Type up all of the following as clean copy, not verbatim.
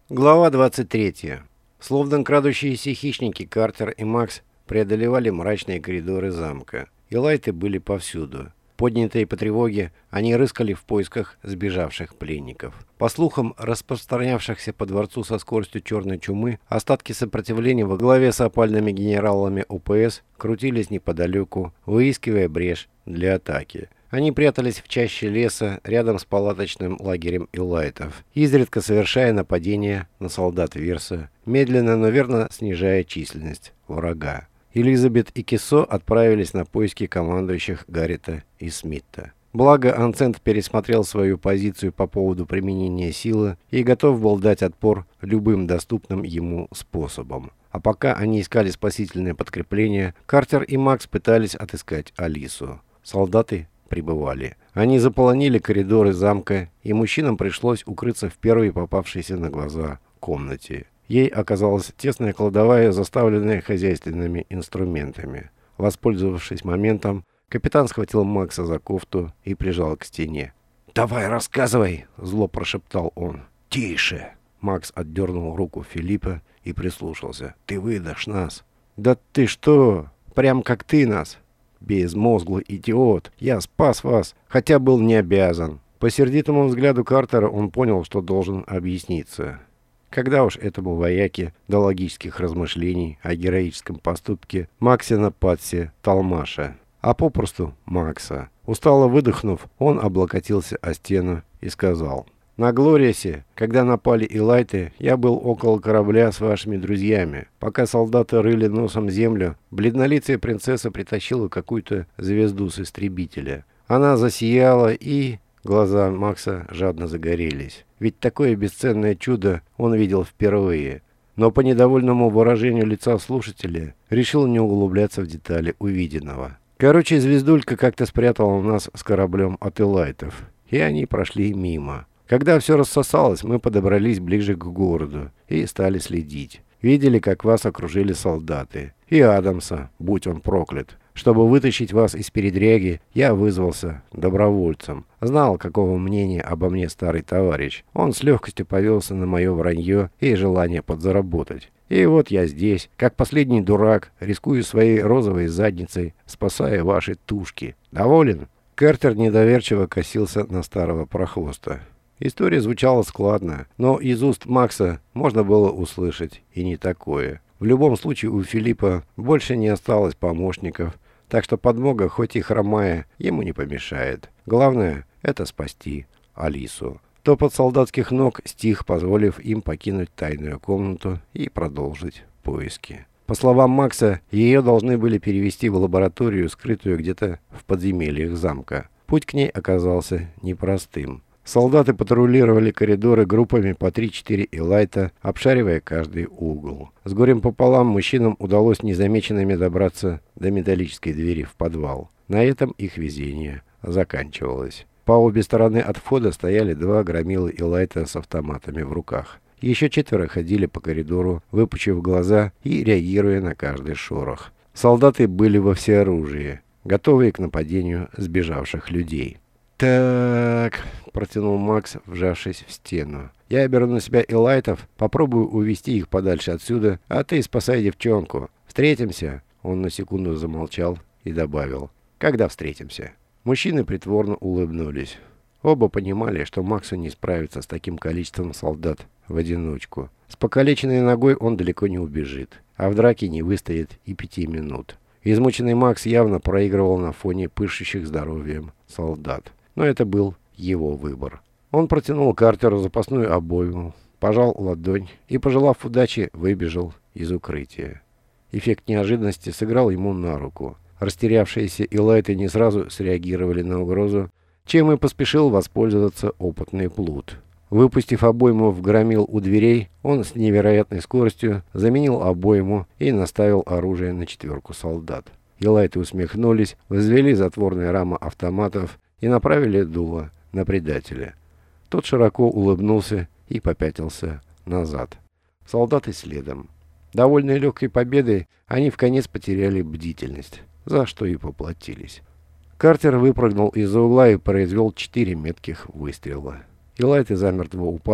Глава 23. Словно крадущиеся хищники, Картер и Макс преодолевали мрачные коридоры замка. И лайты были повсюду. Поднятые по тревоге, они рыскали в поисках сбежавших пленников. По слухам, распространявшихся по дворцу со скоростью черной чумы, остатки сопротивления во главе с опальными генералами УПС крутились неподалеку, выискивая брешь для атаки. Они прятались в чаще леса, рядом с палаточным лагерем Илайтов, изредка совершая нападения на солдат Верса, медленно, но верно снижая численность врага. Элизабет и Кисо отправились на поиски командующих Гаррета и Смитта. Благо, Анцент пересмотрел свою позицию по поводу применения силы и готов был дать отпор любым доступным ему способом. А пока они искали спасительное подкрепление, Картер и Макс пытались отыскать Алису. Солдаты прибывали. Они заполонили коридоры замка, и мужчинам пришлось укрыться в первой попавшейся на глаза комнате. Ей оказалась тесная кладовая, заставленная хозяйственными инструментами. Воспользовавшись моментом, капитан схватил Макса за кофту и прижал к стене. «Давай, рассказывай!» — зло прошептал он. «Тише!» Макс отдернул руку Филиппа и прислушался. «Ты выдашь нас!» «Да ты что? Прям как ты нас!» «Безмозглый идиот! Я спас вас, хотя был не обязан!» По сердитому взгляду Картера он понял, что должен объясниться. Когда уж этому вояке до логических размышлений о героическом поступке Максина Патси Талмаша, а попросту Макса. Устало выдохнув, он облокотился о стену и сказал: «На Глориасе, когда напали Илайты, я был около корабля с вашими друзьями. Пока солдаты рыли носом землю, бледнолицая принцесса притащила какую-то звезду с истребителя. Она засияла и...» Глаза Макса жадно загорелись. Ведь такое бесценное чудо он видел впервые. Но по недовольному выражению лица слушателя решил не углубляться в детали увиденного. Короче, звездулька как-то спрятала нас с кораблем от Илайтов, и они прошли мимо. Когда все рассосалось, мы подобрались ближе к городу и стали следить. Видели, как вас окружили солдаты. И Адамса, будь он проклят. Чтобы вытащить вас из передряги, я вызвался добровольцем. Знал, какого мнения обо мне старый товарищ. Он с легкостью повелся на мое вранье и желание подзаработать. И вот я здесь, как последний дурак, рискую своей розовой задницей, спасая ваши тушки. Доволен?» Картер недоверчиво косился на старого прохвоста. История звучала складно, но из уст Макса можно было услышать и не такое. В любом случае у Филиппа больше не осталось помощников, так что подмога, хоть и хромая, ему не помешает. Главное — это спасти Алису. Топот солдатских ног стих, позволив им покинуть тайную комнату и продолжить поиски. По словам Макса, ее должны были перевести в лабораторию, скрытую где-то в подземельях замка. Путь к ней оказался непростым. Солдаты патрулировали коридоры группами по 3-4 Илайта, обшаривая каждый угол. С горем пополам мужчинам удалось незамеченными добраться до металлической двери в подвал. На этом их везение заканчивалось. По обе стороны от входа стояли два громилы Илайта с автоматами в руках. Еще 4 ходили по коридору, выпучив глаза и реагируя на каждый шорох. Солдаты были во всеоружии, готовые к нападению сбежавших людей. «Так», — протянул Макс, вжавшись в стену. «Я беру на себя Илайтов, попробую увести их подальше отсюда, а ты спасай девчонку. Встретимся?» Он на секунду замолчал и добавил: «Когда встретимся?» Мужчины притворно улыбнулись. Оба понимали, что Максу не справиться с таким количеством солдат в одиночку. С покалеченной ногой он далеко не убежит, а в драке не выстоит и 5 минут. Измученный Макс явно проигрывал на фоне пышущих здоровьем солдат. Но это был его выбор. Он протянул Картеру запасную обойму, пожал ладонь и, пожелав удачи, выбежал из укрытия. Эффект неожиданности сыграл ему на руку. Растерявшиеся Илайты не сразу среагировали на угрозу, чем и поспешил воспользоваться опытный плут. Выпустив обойму в громил у дверей, он с невероятной скоростью заменил обойму и наставил оружие на 4 солдат. Илайты усмехнулись, возвели затворные рамы автоматов и направили дуло на предателя. Тот широко улыбнулся и попятился назад. Солдаты следом. Довольные легкой победой, они вконец потеряли бдительность, за что и поплатились. Картер выпрыгнул из-за угла и произвел 4 метких выстрела. Илайты замертво упали,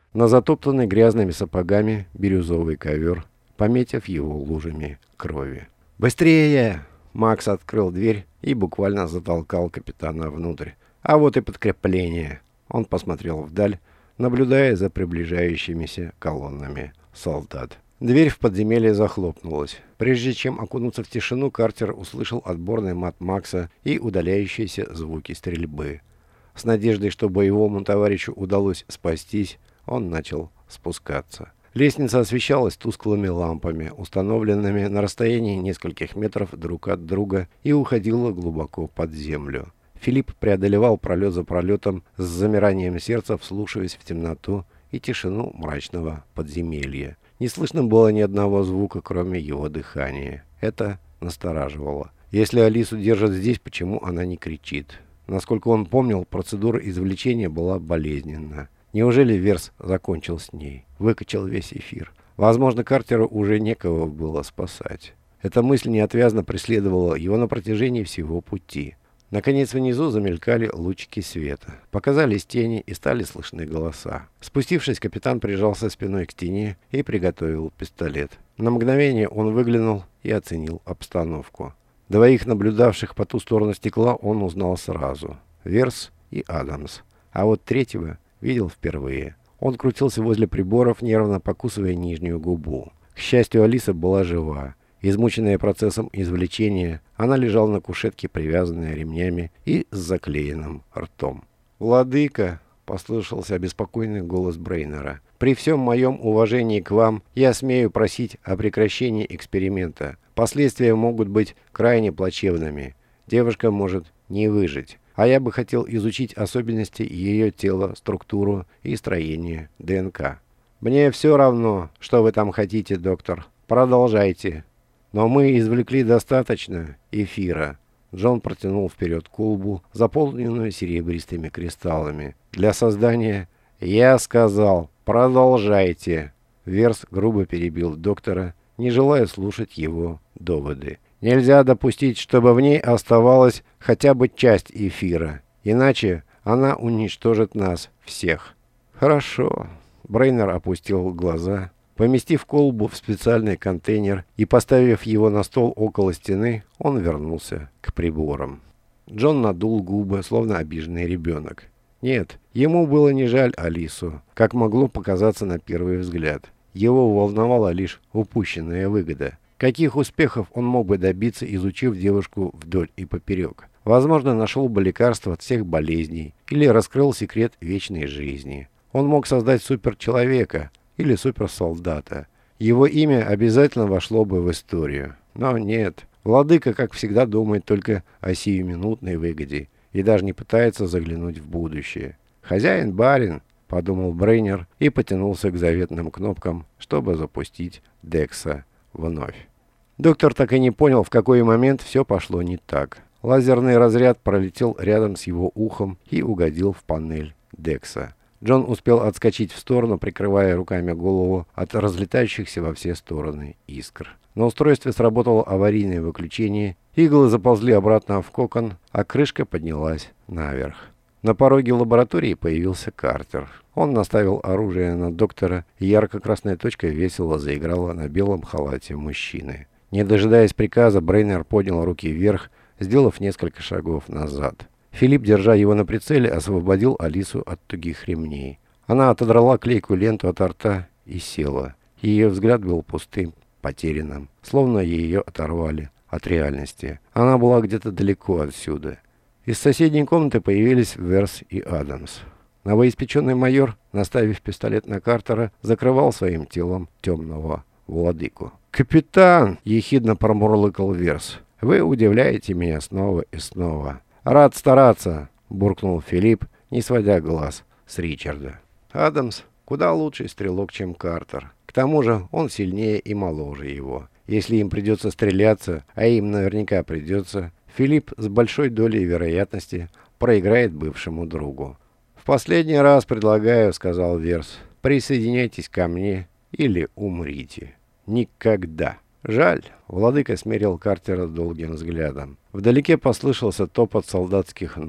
на затоптанный грязными сапогами бирюзовый ковер, пометив его лужами крови. «Быстрее!» Макс открыл дверь и буквально затолкал капитана внутрь. «А вот и подкрепление!» Он посмотрел вдаль, наблюдая за приближающимися колоннами солдат. Дверь в подземелье захлопнулась. Прежде чем окунуться в тишину, Картер услышал отборный мат Макса и удаляющиеся звуки стрельбы. С надеждой, что боевому товарищу удалось спастись, он начал спускаться. Лестница освещалась тусклыми лампами, установленными на расстоянии нескольких метров друг от друга, и уходила глубоко под землю. Филипп преодолевал пролет за пролетом с замиранием сердца, вслушиваясь в темноту и тишину мрачного подземелья. Не слышно было ни одного звука, кроме его дыхания. Это настораживало. Если Алису держат здесь, почему она не кричит? Насколько он помнил, процедура извлечения была болезненна. Неужели Верс закончил с ней? Выкачал весь эфир. Возможно, Картеру уже некого было спасать. Эта мысль неотвязно преследовала его на протяжении всего пути. Наконец внизу замелькали лучики света. Показались тени и стали слышны голоса. Спустившись, капитан прижался спиной к стене и приготовил пистолет. На мгновение он выглянул и оценил обстановку. Двоих наблюдавших по ту сторону стекла он узнал сразу. Верс и Адамс. А вот третьего видел впервые. Он крутился возле приборов, нервно покусывая нижнюю губу. К счастью, Алиса была жива. Измученная процессом извлечения, она лежала на кушетке, привязанная ремнями и с заклеенным ртом. «Владыка!» — послышался обеспокоенный голос Брейнера. «При всем моем уважении к вам я смею просить о прекращении эксперимента. Последствия могут быть крайне плачевными. Девушка может не выжить. А я бы хотел изучить особенности ее тела, структуру и строение ДНК». «Мне все равно, что вы там хотите, доктор. Продолжайте». «Но мы извлекли достаточно эфира». Джон протянул вперед колбу, заполненную серебристыми кристаллами. «Для создания...» «Я сказал, продолжайте». Верс грубо перебил доктора, не желая слушать его доводы. «Нельзя допустить, чтобы в ней оставалась хотя бы часть эфира. Иначе она уничтожит нас всех». «Хорошо». Брейнер опустил глаза. Поместив колбу в специальный контейнер и поставив его на стол около стены, он вернулся к приборам. Джон надул губы, словно обиженный ребенок. Нет, ему было не жаль Алису, как могло показаться на первый взгляд. Его волновала лишь упущенная выгода. Каких успехов он мог бы добиться, изучив девушку вдоль и поперек? Возможно, нашел бы лекарство от всех болезней или раскрыл секрет вечной жизни. Он мог создать суперчеловека или суперсолдата. Его имя обязательно вошло бы в историю. Но нет, владыка, как всегда, думает только о сиюминутной выгоде и даже не пытается заглянуть в будущее. «Хозяин-барин», — подумал Брейнер и потянулся к заветным кнопкам, чтобы запустить Декса вновь. Доктор так и не понял, в какой момент все пошло не так. Лазерный разряд пролетел рядом с его ухом и угодил в панель Декса. Джон успел отскочить в сторону, прикрывая руками голову от разлетающихся во все стороны искр. На устройстве сработало аварийное выключение, иглы заползли обратно в кокон, а крышка поднялась наверх. На пороге лаборатории появился Картер. Он наставил оружие на доктора, и ярко-красная точка весело заиграла на белом халате мужчины. Не дожидаясь приказа, Брейнер поднял руки вверх, сделав несколько шагов назад. Филипп, держа его на прицеле, освободил Алису от тугих ремней. Она отодрала клейкую ленту от рта и села. Ее взгляд был пустым, потерянным, словно ее оторвали от реальности. Она была где-то далеко отсюда. Из соседней комнаты появились Верс и Адамс. Новоиспеченный майор, наставив пистолет на Картера, закрывал своим телом темного владыку. «Капитан!» — ехидно промурлыкал Верс. «Вы удивляете меня снова и снова». «Рад стараться», — буркнул Филипп, не сводя глаз с Ричарда. Адамс куда лучший стрелок, чем Картер. К тому же он сильнее и моложе его. Если им придется стреляться, а им наверняка придется, Филипп с большой долей вероятности проиграет бывшему другу. «В последний раз предлагаю», — сказал Верс, — «присоединяйтесь ко мне или умрите». «Никогда». «Жаль», — владыка смерил Картера долгим взглядом. Вдалеке послышался топот солдатских ног.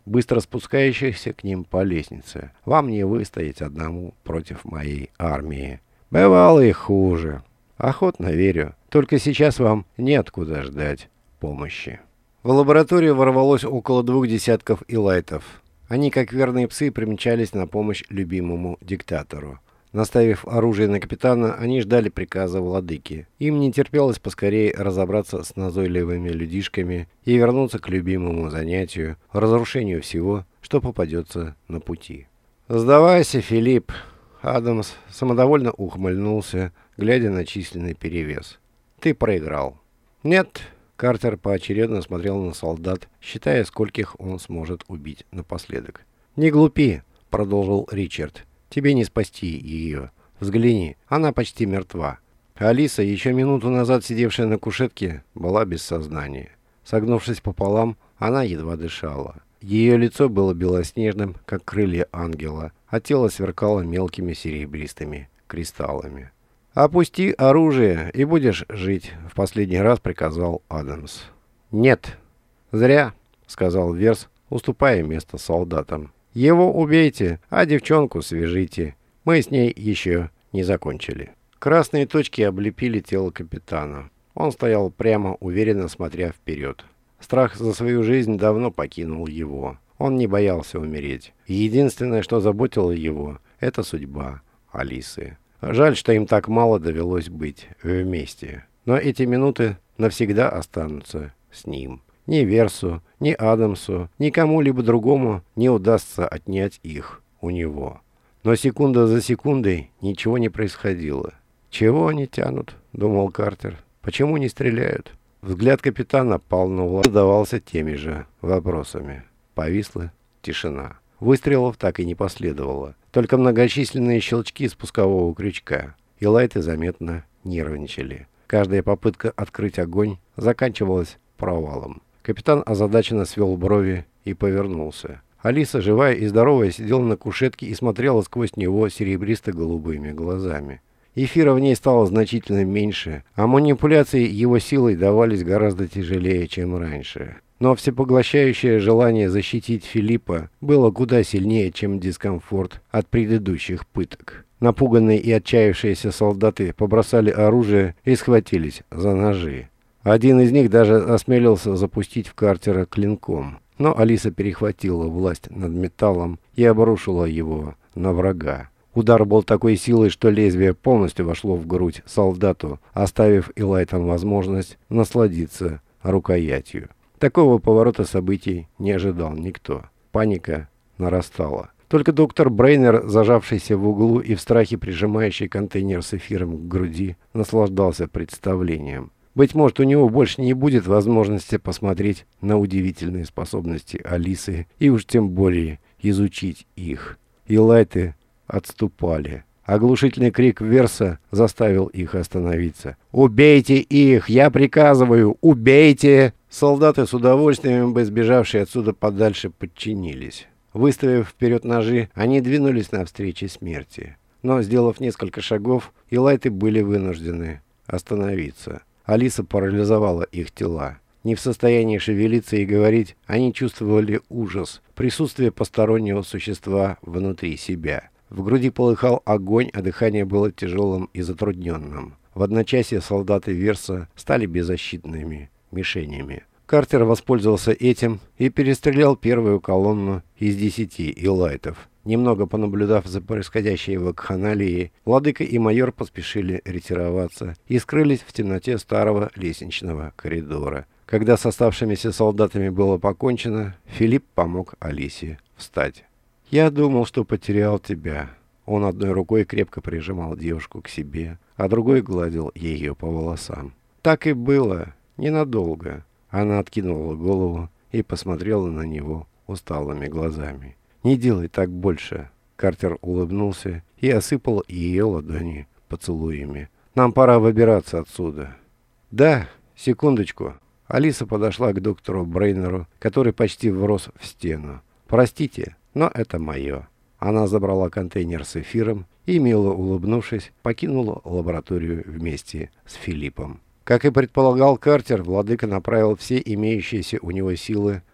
быстро спускающихся к ним по лестнице. «Вам не выстоять одному против моей армии. Бывало и хуже. Охотно верю. Только сейчас вам неоткуда ждать помощи». В лабораторию ворвалось около 2 десятков илайтов. Они, как верные псы, примчались на помощь любимому диктатору. Наставив оружие на капитана, они ждали приказа владыки. Им не терпелось поскорее разобраться с назойливыми людишками и вернуться к любимому занятию, разрушению всего, что попадется на пути. «Сдавайся, Филипп!» Адамс самодовольно ухмыльнулся, глядя на численный перевес. «Ты проиграл». «Нет». Картер поочередно смотрел на солдат, считая, скольких он сможет убить напоследок. «Не глупи», — продолжил Ричард. «Тебе не спасти ее. Взгляни, она почти мертва». Алиса, еще минуту назад сидевшая на кушетке, была без сознания. Согнувшись пополам, она едва дышала. Ее лицо было белоснежным, как крылья ангела, а тело сверкало мелкими серебристыми кристаллами. «Опусти оружие, и будешь жить», — в последний раз приказал Адамс. «Нет». «Зря», — сказал Верс, уступая место солдатам. «Его убейте, а девчонку свяжите. Мы с ней еще не закончили». Красные точки облепили тело капитана. Он стоял прямо, уверенно смотря вперед. Страх за свою жизнь давно покинул его. Он не боялся умереть. Единственное, что заботило его, — это судьба Алисы. Жаль, что им так мало довелось быть вместе. Но эти минуты навсегда останутся с ним. Ни Версу, ни Адамсу, ни кому-либо другому не удастся отнять их у него. Но секунда за секундой ничего не происходило. «Чего они тянут?» — думал Картер. «Почему не стреляют?» Взгляд капитана пал на Влада, задавался теми же вопросами. Повисла тишина. Выстрелов так и не последовало. Только многочисленные щелчки спускового крючка. И лайты заметно нервничали. Каждая попытка открыть огонь заканчивалась провалом. Капитан озадаченно свел брови и повернулся. Алиса, живая и здоровая, сидела на кушетке и смотрела сквозь него серебристо-голубыми глазами. Эфира в ней стало значительно меньше, а манипуляции его силой давались гораздо тяжелее, чем раньше. Но всепоглощающее желание защитить Филиппа было куда сильнее, чем дискомфорт от предыдущих пыток. Напуганные и отчаявшиеся солдаты побросали оружие и схватились за ножи. Один из них даже осмелился запустить в Картера клинком. Но Алиса перехватила власть над металлом и обрушила его на врага. Удар был такой силой, что лезвие полностью вошло в грудь солдату, оставив илайтам возможность насладиться рукоятью. Такого поворота событий не ожидал никто. Паника нарастала. Только доктор Брейнер, зажавшийся в углу и в страхе прижимающий контейнер с эфиром к груди, наслаждался представлением. Быть может, у него больше не будет возможности посмотреть на удивительные способности Алисы и уж тем более изучить их. Илайты отступали. Оглушительный крик Верса заставил их остановиться. «Убейте их! Я приказываю! Убейте!» Солдаты, с удовольствием бы сбежавшие отсюда подальше, подчинились. Выставив вперед ножи, они двинулись навстречу смерти. Но, сделав несколько шагов, илайты были вынуждены остановиться. Алиса парализовала их тела. Не в состоянии шевелиться и говорить, они чувствовали ужас, присутствие постороннего существа внутри себя. В груди полыхал огонь, а дыхание было тяжелым и затрудненным. В одночасье солдаты Верса стали беззащитными мишенями. Картер воспользовался этим и перестрелял первую колонну из 10 илайтов. Немного понаблюдав за происходящей вакханалией, владыка и майор поспешили ретироваться и скрылись в темноте старого лестничного коридора. Когда с оставшимися солдатами было покончено, Филипп помог Алисе встать. «Я думал, что потерял тебя». Он одной рукой крепко прижимал девушку к себе, а другой гладил ее по волосам. «Так и было. Ненадолго». Она откинула голову и посмотрела на него усталыми глазами. «Не делай так больше». Картер улыбнулся и осыпал ее ладони поцелуями. «Нам пора выбираться отсюда». «Да, секундочку». Алиса подошла к доктору Брейнеру, который почти врос в стену. «Простите, но это мое». Она забрала контейнер с эфиром и, мило улыбнувшись, покинула лабораторию вместе с Филиппом. Как и предполагал Картер, владыка направил все имеющиеся у него силы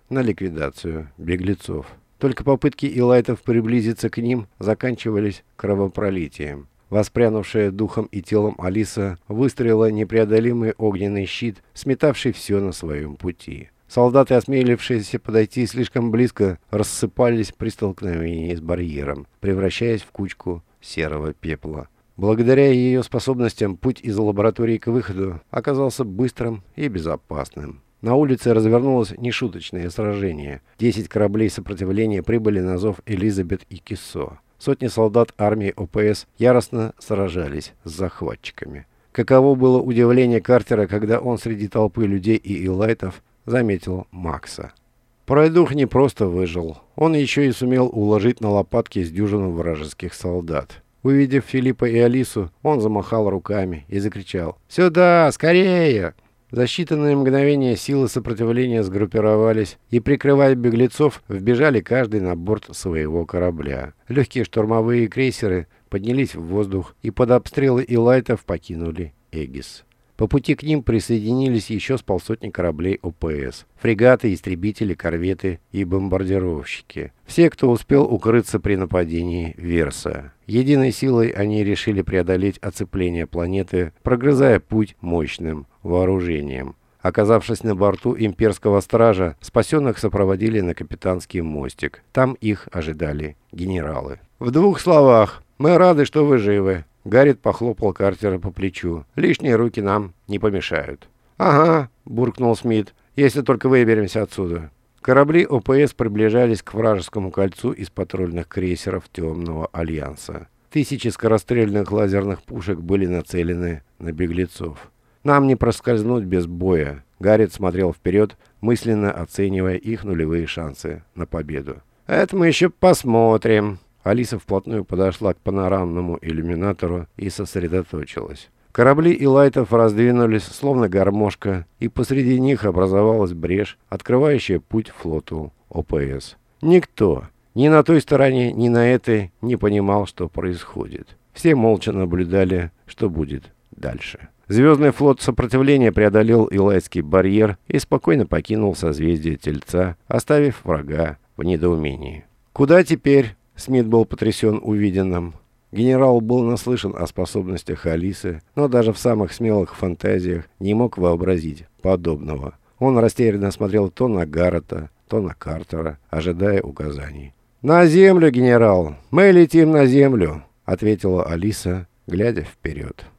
на ликвидацию беглецов. Только попытки Илайтов приблизиться к ним заканчивались кровопролитием. Воспрянувшая духом и телом Алиса выстроила непреодолимый огненный щит, сметавший все на своем пути. Солдаты, осмелившиеся подойти слишком близко, рассыпались при столкновении с барьером, превращаясь в кучку серого пепла. Благодаря ее способностям путь из лаборатории к выходу оказался быстрым и безопасным. На улице развернулось нешуточное сражение. 10 кораблей сопротивления прибыли на зов Элизабет и Киссо. Сотни солдат армии ОПС яростно сражались с захватчиками. Каково было удивление Картера, когда он среди толпы людей и Илайтов заметил Макса. Пройдух не просто выжил, он еще и сумел уложить на лопатки с дюжину вражеских солдат. Увидев Филиппа и Алису, он замахал руками и закричал: «Сюда! Скорее!» За считанные мгновения силы сопротивления сгруппировались и, прикрывая беглецов, вбежали каждый на борт своего корабля. Легкие штурмовые крейсеры поднялись в воздух и под обстрелы Илайтов покинули Эгис. По пути к ним присоединились еще с полсотни кораблей ОПС, фрегаты, истребители, корветы и бомбардировщики. Все, кто успел укрыться при нападении Верса. Единой силой они решили преодолеть оцепление планеты, прогрызая путь мощным вооружением. Оказавшись на борту имперского стража, спасенных сопроводили на капитанский мостик. Там их ожидали генералы. «В двух словах, мы рады, что вы живы». Гаррет похлопал Картера по плечу. «Лишние руки нам не помешают». «Ага», — буркнул Смит, — «если только выберемся отсюда». Корабли ОПС приближались к вражескому кольцу из патрульных крейсеров Темного Альянса. Тысячи скорострельных лазерных пушек были нацелены на беглецов. «Нам не проскользнуть без боя», — Гаррет смотрел вперед, мысленно оценивая их нулевые шансы на победу. «Это мы еще посмотрим». Алиса вплотную подошла к панорамному иллюминатору и сосредоточилась. Корабли Илайтов раздвинулись, словно гармошка, и посреди них образовалась брешь, открывающая путь флоту ОПС. Никто, ни на той стороне, ни на этой, не понимал, что происходит. Все молча наблюдали, что будет дальше. Звездный флот сопротивления преодолел Илайтский барьер и спокойно покинул созвездие Тельца, оставив врага в недоумении. «Куда теперь?» Смит был потрясен увиденным. Генерал был наслышан о способностях Алисы, но даже в самых смелых фантазиях не мог вообразить подобного. Он растерянно смотрел то на Гаррета, то на Картера, ожидая указаний. «На землю, генерал! Мы летим на землю!» — ответила Алиса, глядя вперед.